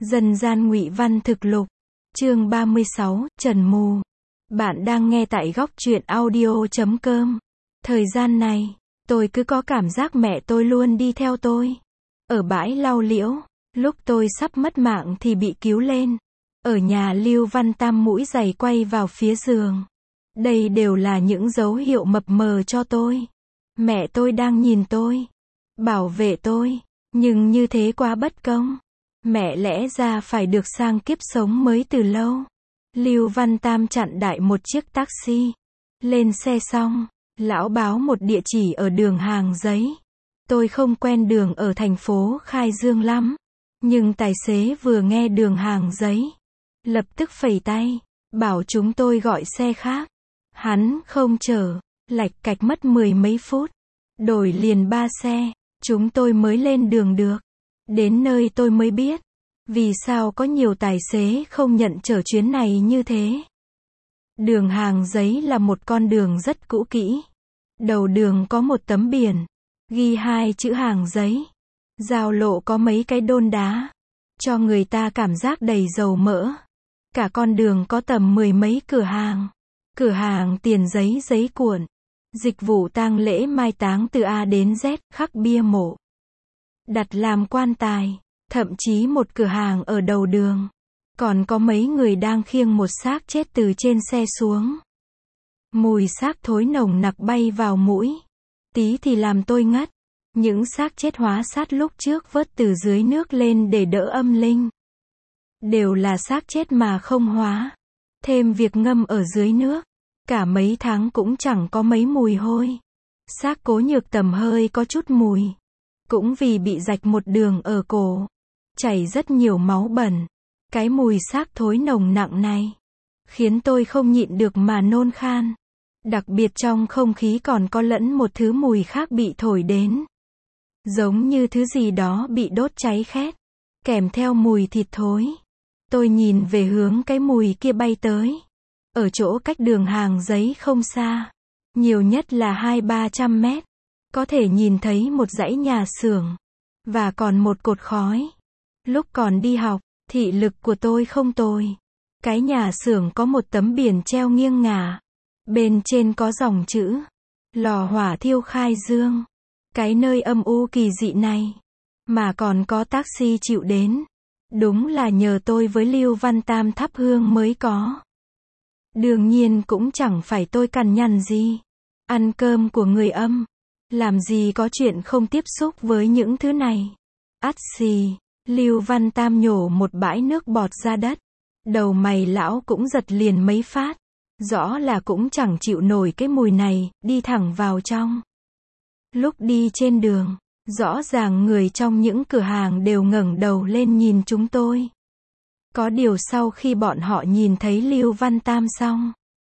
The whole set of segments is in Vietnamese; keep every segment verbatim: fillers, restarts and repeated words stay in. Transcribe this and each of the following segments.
Dân gian ngụy văn thực lục, chương ba mươi sáu, Trần Mù. Bạn đang nghe tại góc truyện audio chấm com. Thời gian này, tôi cứ có cảm giác mẹ tôi luôn đi theo tôi. Ở bãi lau liễu, lúc tôi sắp mất mạng thì bị cứu lên. Ở nhà Lưu Văn Tam mũi giày quay vào phía giường. Đây đều là những dấu hiệu mập mờ cho tôi. Mẹ tôi đang nhìn tôi, bảo vệ tôi, nhưng như thế quá bất công. Mẹ lẽ ra phải được sang kiếp sống mới từ lâu. Lưu Văn Tam chặn đại một chiếc taxi. Lên xe xong, lão báo một địa chỉ ở đường Hàng Giấy. Tôi không quen đường ở thành phố Khai Dương lắm. Nhưng tài xế vừa nghe đường Hàng Giấy, lập tức phẩy tay, bảo chúng tôi gọi xe khác. Hắn không chở, lạch cạch mất mười mấy phút. Đổi liền ba xe, chúng tôi mới lên đường được. Đến nơi tôi mới biết, vì sao có nhiều tài xế không nhận chở chuyến này như thế. Đường Hàng Giấy là một con đường rất cũ kỹ. Đầu đường có một tấm biển, ghi hai chữ Hàng Giấy. Giao lộ có mấy cái đôn đá, cho người ta cảm giác đầy dầu mỡ. Cả con đường có tầm mười mấy cửa hàng. Cửa hàng tiền giấy giấy cuộn, dịch vụ tang lễ mai táng từ A đến Z, khắc bia mộ, đặt làm quan tài, thậm chí một cửa hàng ở đầu đường. Còn có mấy người đang khiêng một xác chết từ trên xe xuống. Mùi xác thối nồng nặc bay vào mũi. Tí thì làm tôi ngất. Những xác chết hóa sát lúc trước vớt từ dưới nước lên để đỡ âm linh. Đều là xác chết mà không hóa. Thêm việc ngâm ở dưới nước. Cả mấy tháng cũng chẳng có mấy mùi hôi. Xác Cố Nhược Tầm hơi có chút mùi. Cũng vì bị rạch một đường ở cổ. Chảy rất nhiều máu bẩn. Cái mùi xác thối nồng nặng này khiến tôi không nhịn được mà nôn khan. Đặc biệt trong không khí còn có lẫn một thứ mùi khác bị thổi đến. Giống như thứ gì đó bị đốt cháy khét. Kèm theo mùi thịt thối. Tôi nhìn về hướng cái mùi kia bay tới. Ở chỗ cách đường Hàng Giấy không xa. Nhiều nhất là hai ba trăm mét. Có thể nhìn thấy một dãy nhà xưởng. Và còn một cột khói. Lúc còn đi học, thị lực của tôi không tồi. Cái nhà xưởng có một tấm biển treo nghiêng ngả. Bên trên có dòng chữ lò hỏa thiêu Khai Dương. Cái nơi âm u kỳ dị này mà còn có taxi chịu đến. Đúng là nhờ tôi với Lưu Văn Tam thắp hương mới có. Đương nhiên cũng chẳng phải tôi cằn nhằn gì. Ăn cơm của người âm, làm gì có chuyện không tiếp xúc với những thứ này. Ắt xì, Lưu Văn Tam nhổ một bãi nước bọt ra đất. Đầu mày lão cũng giật liền mấy phát. Rõ là cũng chẳng chịu nổi cái mùi này, đi thẳng vào trong. Lúc đi trên đường, rõ ràng người trong những cửa hàng đều ngẩng đầu lên nhìn chúng tôi. Có điều sau khi bọn họ nhìn thấy Lưu Văn Tam xong,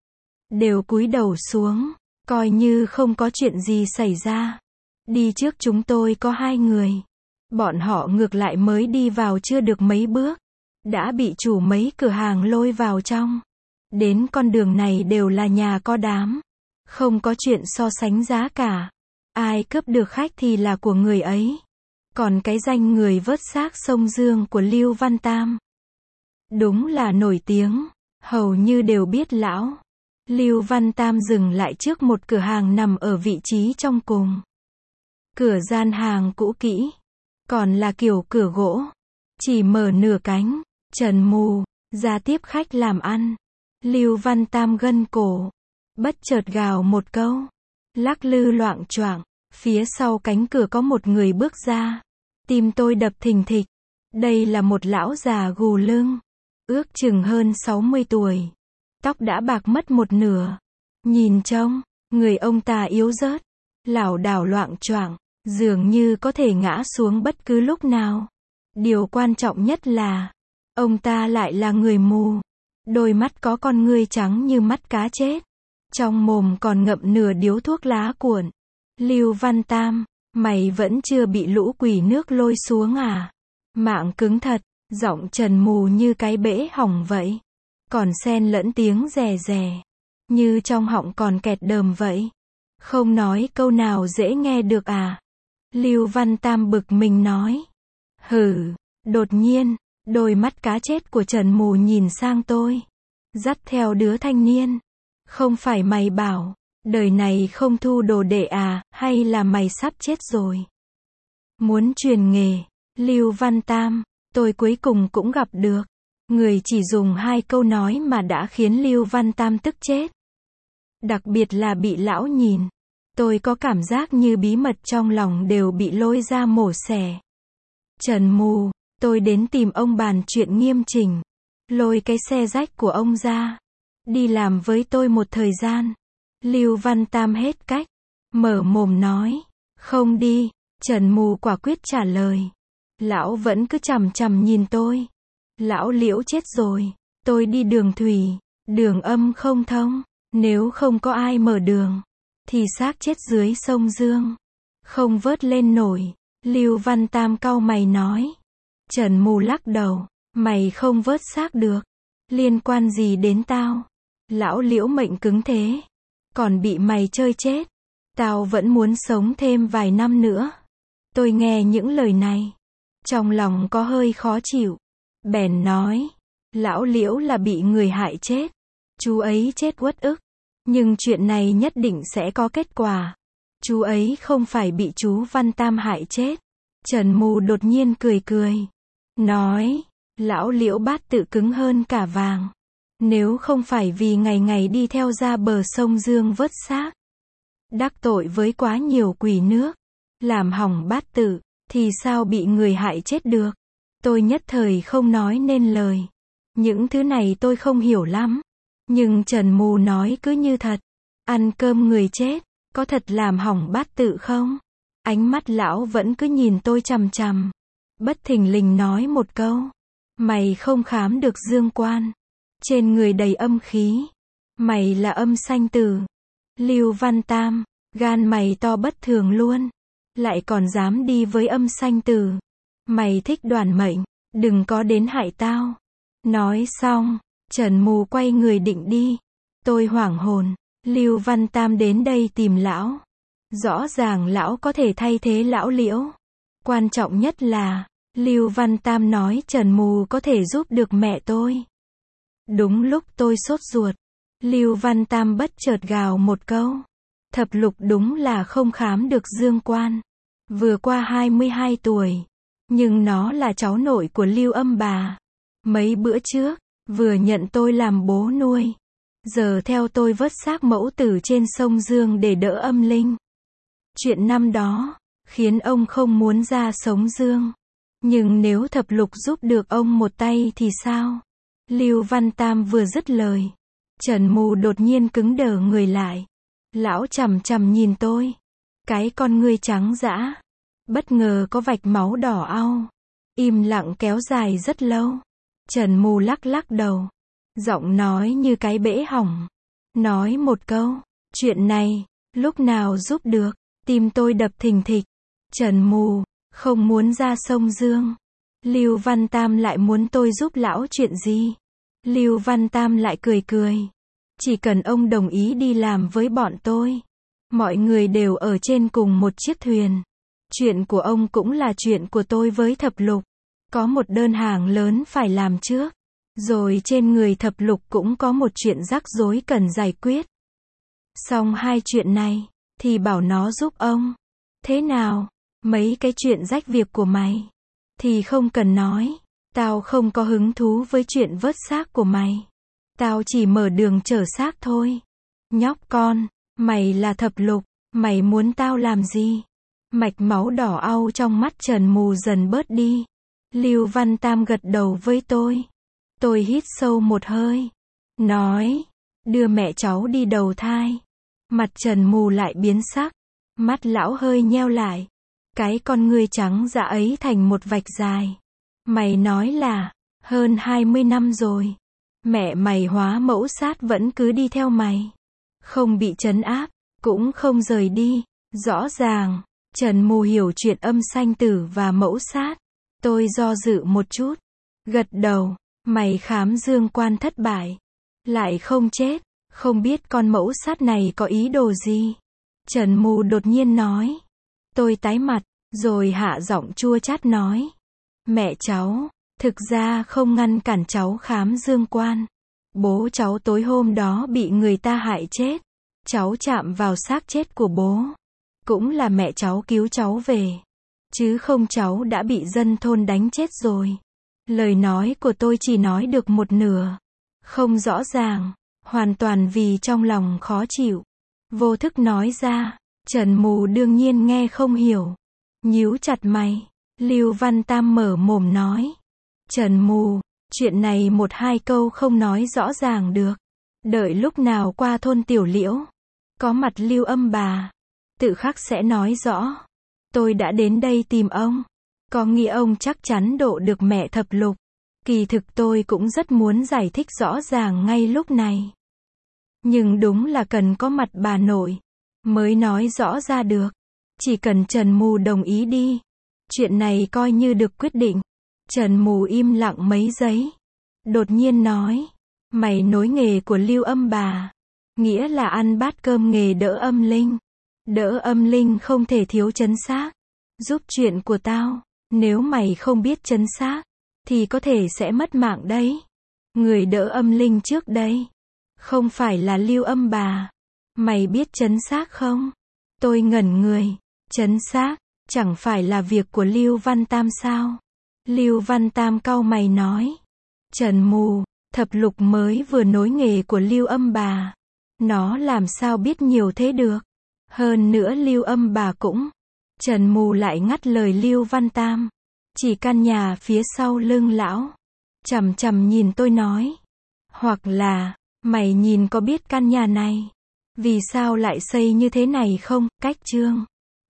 đều cúi đầu xuống, coi như không có chuyện gì xảy ra. Đi trước chúng tôi có hai người. Bọn họ ngược lại mới đi vào chưa được mấy bước, đã bị chủ mấy cửa hàng lôi vào trong. Đến con đường này đều là nhà có đám. Không có chuyện so sánh giá cả. Ai cướp được khách thì là của người ấy. Còn cái danh người vớt xác sông Dương của Lưu Văn Tam, đúng là nổi tiếng. Hầu như đều biết lão. Lưu Văn Tam dừng lại trước một cửa hàng nằm ở vị trí trong cùng. Cửa gian hàng cũ kỹ. Còn là kiểu cửa gỗ. Chỉ mở nửa cánh. Trần Mù ra tiếp khách làm ăn. Lưu Văn Tam gân cổ. Bất chợt gào một câu. Lắc lư loạng choạng. Phía sau cánh cửa có một người bước ra. Tim tôi đập thình thịch. Đây là một lão già gù lưng. Ước chừng hơn sáu mươi tuổi. Tóc đã bạc mất một nửa. Nhìn trông, người ông ta yếu rớt. Lảo đảo loạng choạng. Dường như có thể ngã xuống bất cứ lúc nào. Điều quan trọng nhất là, ông ta lại là người mù. Đôi mắt có con ngươi trắng như mắt cá chết. Trong mồm còn ngậm nửa điếu thuốc lá cuộn. Lưu Văn Tam, mày vẫn chưa bị lũ quỷ nước lôi xuống à? Mạng cứng thật, giọng Trần Mù như cái bể hỏng vậy. Còn xen lẫn tiếng rè rè. Như trong họng còn kẹt đờm vậy. Không nói câu nào dễ nghe được à? Lưu Văn Tam bực mình nói. Hử, đột nhiên, Đôi mắt cá chết của Trần Mù nhìn sang tôi. Dắt theo đứa thanh niên. Không phải mày bảo, đời này không thu đồ đệ à, hay là mày sắp chết rồi? Muốn truyền nghề, Lưu Văn Tam, tôi cuối cùng cũng gặp được. Người chỉ dùng hai câu nói mà đã khiến Lưu Văn Tam tức chết. Đặc biệt là bị lão nhìn. Tôi có cảm giác như bí mật trong lòng đều bị lôi ra mổ xẻ. Trần Mù, tôi đến tìm ông bàn chuyện nghiêm chỉnh. Lôi cái xe rách của ông ra. Đi làm với tôi một thời gian. Lưu Văn Tam hết cách. Mở mồm nói. Không đi. Trần Mù quả quyết trả lời. Lão vẫn cứ chằm chằm nhìn tôi. Lão Liễu chết rồi. Tôi đi đường thủy. Đường âm không thông. Nếu không có ai mở đường. Thì xác chết dưới sông Dương. Không vớt lên nổi. Lưu Văn Tam cau mày nói. Trần Mù lắc đầu. Mày không vớt xác được. Liên quan gì đến tao? Lão Liễu mệnh cứng thế. Còn bị mày chơi chết. Tao vẫn muốn sống thêm vài năm nữa. Tôi nghe những lời này. Trong lòng có hơi khó chịu. Bèn nói. Lão Liễu là bị người hại chết. Chú ấy chết uất ức. Nhưng chuyện này nhất định sẽ có kết quả. Chú ấy không phải bị chú Văn Tam hại chết. Trần Mù đột nhiên cười cười. Nói. Lão Liễu bát tự cứng hơn cả vàng. Nếu không phải vì ngày ngày đi theo ra bờ sông Dương vớt xác. Đắc tội với quá nhiều quỷ nước. Làm hỏng bát tự. Thì sao bị người hại chết được? Tôi nhất thời không nói nên lời. Những thứ này tôi không hiểu lắm. Nhưng Trần Mù nói cứ như thật. Ăn cơm người chết. Có thật làm hỏng bát tự không? Ánh mắt lão vẫn cứ nhìn tôi chằm chằm. Bất thình lình nói một câu. Mày không khám được dương quan. Trên người đầy âm khí. Mày là âm sanh tử. Lưu Văn Tam. Gan mày to bất thường luôn. Lại còn dám đi với âm sanh tử. Mày thích đoản mệnh. Đừng có đến hại tao. Nói xong. Trần Mù quay người định đi. Tôi hoảng hồn. Lưu Văn Tam đến đây tìm lão. Rõ ràng lão có thể thay thế lão Liễu. Quan trọng nhất là, Lưu Văn Tam nói Trần Mù có thể giúp được mẹ tôi. Đúng lúc tôi sốt ruột. Lưu Văn Tam bất chợt gào một câu. Thập Lục đúng là không khám được dương quan. Vừa qua hai mươi hai tuổi. Nhưng nó là cháu nội của Lưu Âm bà. Mấy bữa trước. Vừa nhận tôi làm bố nuôi. Giờ theo tôi vớt xác mẫu tử trên sông Dương để đỡ âm linh. Chuyện năm đó, khiến ông không muốn ra sống Dương. Nhưng nếu Thập Lục giúp được ông một tay thì sao? Lưu Văn Tam vừa dứt lời. Trần Mù đột nhiên cứng đờ người lại. Lão chằm chằm nhìn tôi. Cái con ngươi trắng dã. Bất ngờ có vạch máu đỏ au. Im lặng kéo dài rất lâu. Trần Mù lắc lắc đầu. Giọng nói như cái bể hỏng. Nói một câu. Chuyện này, lúc nào giúp được. Tim tôi đập thình thịch. Trần Mù, không muốn ra sông Dương. Lưu Văn Tam lại muốn tôi giúp lão chuyện gì? Lưu Văn Tam lại cười cười. Chỉ cần ông đồng ý đi làm với bọn tôi. Mọi người đều ở trên cùng một chiếc thuyền. Chuyện của ông cũng là chuyện của tôi với Thập Lục. Có một đơn hàng lớn phải làm trước. Rồi trên người Thập Lục cũng có một chuyện rắc rối cần giải quyết. Xong hai chuyện này, thì bảo nó giúp ông. Thế nào? Mấy cái chuyện rách việc của mày thì không cần nói. Tao không có hứng thú với chuyện vớt xác của mày. Tao chỉ mở đường chở xác thôi. Nhóc con, mày là Thập Lục, mày muốn tao làm gì? Mạch máu đỏ au trong mắt Trần Mù dần bớt đi. Lưu Văn Tam gật đầu với tôi. Tôi hít sâu một hơi. Nói, đưa mẹ cháu đi đầu thai. Mặt Trần Mù lại biến sắc. Mắt lão hơi nheo lại. Cái con ngươi trắng dã ấy thành một vạch dài. Mày nói là, hơn hai mươi năm rồi. Mẹ mày hóa mẫu sát vẫn cứ đi theo mày. Không bị trấn áp, cũng không rời đi. Rõ ràng, Trần Mù hiểu chuyện âm sanh tử và mẫu sát. Tôi do dự một chút. Gật đầu, mày khám dương quan thất bại. Lại không chết, không biết con mẫu sát này có ý đồ gì. Trần Mù đột nhiên nói. Tôi tái mặt, rồi hạ giọng chua chát nói. Mẹ cháu, Thực ra không ngăn cản cháu khám dương quan. Bố cháu tối hôm đó bị người ta hại chết. Cháu chạm vào xác chết của bố. Cũng là mẹ cháu cứu cháu về. Chứ không cháu đã bị dân thôn đánh chết rồi. Lời nói của tôi chỉ nói được một nửa. Không rõ ràng. Hoàn toàn vì trong lòng khó chịu. Vô thức nói ra. Trần Mù đương nhiên nghe không hiểu. Nhíu chặt mày. Lưu Văn Tam mở mồm nói. Trần Mù, chuyện này một hai câu không nói rõ ràng được. Đợi lúc nào qua thôn Tiểu Liễu. Có mặt Lưu Âm bà. Tự khắc sẽ nói rõ. Tôi đã đến đây tìm ông. Có nghĩa ông chắc chắn độ được mẹ thập lục. Kỳ thực tôi cũng rất muốn giải thích rõ ràng ngay lúc này. Nhưng đúng là cần có mặt bà nội. Mới nói rõ ra được. Chỉ cần Trần Mù đồng ý đi. Chuyện này coi như được quyết định. Trần Mù im lặng mấy giây. Đột nhiên nói. Mày nối nghề của Lưu Âm bà. Nghĩa là ăn bát cơm nghề đỡ âm linh. Đỡ âm linh không thể thiếu chấn xác. Giúp chuyện của tao. Nếu mày không biết chấn xác. Thì có thể sẽ mất mạng đấy. Người đỡ âm linh trước đây. Không phải là Lưu Âm bà. Mày biết chấn xác không? Tôi ngẩn người. Chấn xác. Chẳng phải là việc của Lưu Văn Tam sao? Lưu Văn Tam cau mày nói. Trần Mù, thập lục mới vừa nối nghề của Lưu Âm bà. Nó làm sao biết nhiều thế được? Hơn nữa Lưu Âm bà cũng. Trần Mù lại ngắt lời Lưu Văn Tam. Chỉ căn nhà phía sau lưng lão. Chằm chằm nhìn tôi nói. Hoặc là, mày nhìn có biết căn nhà này? Vì sao lại xây như thế này không? Cách chương.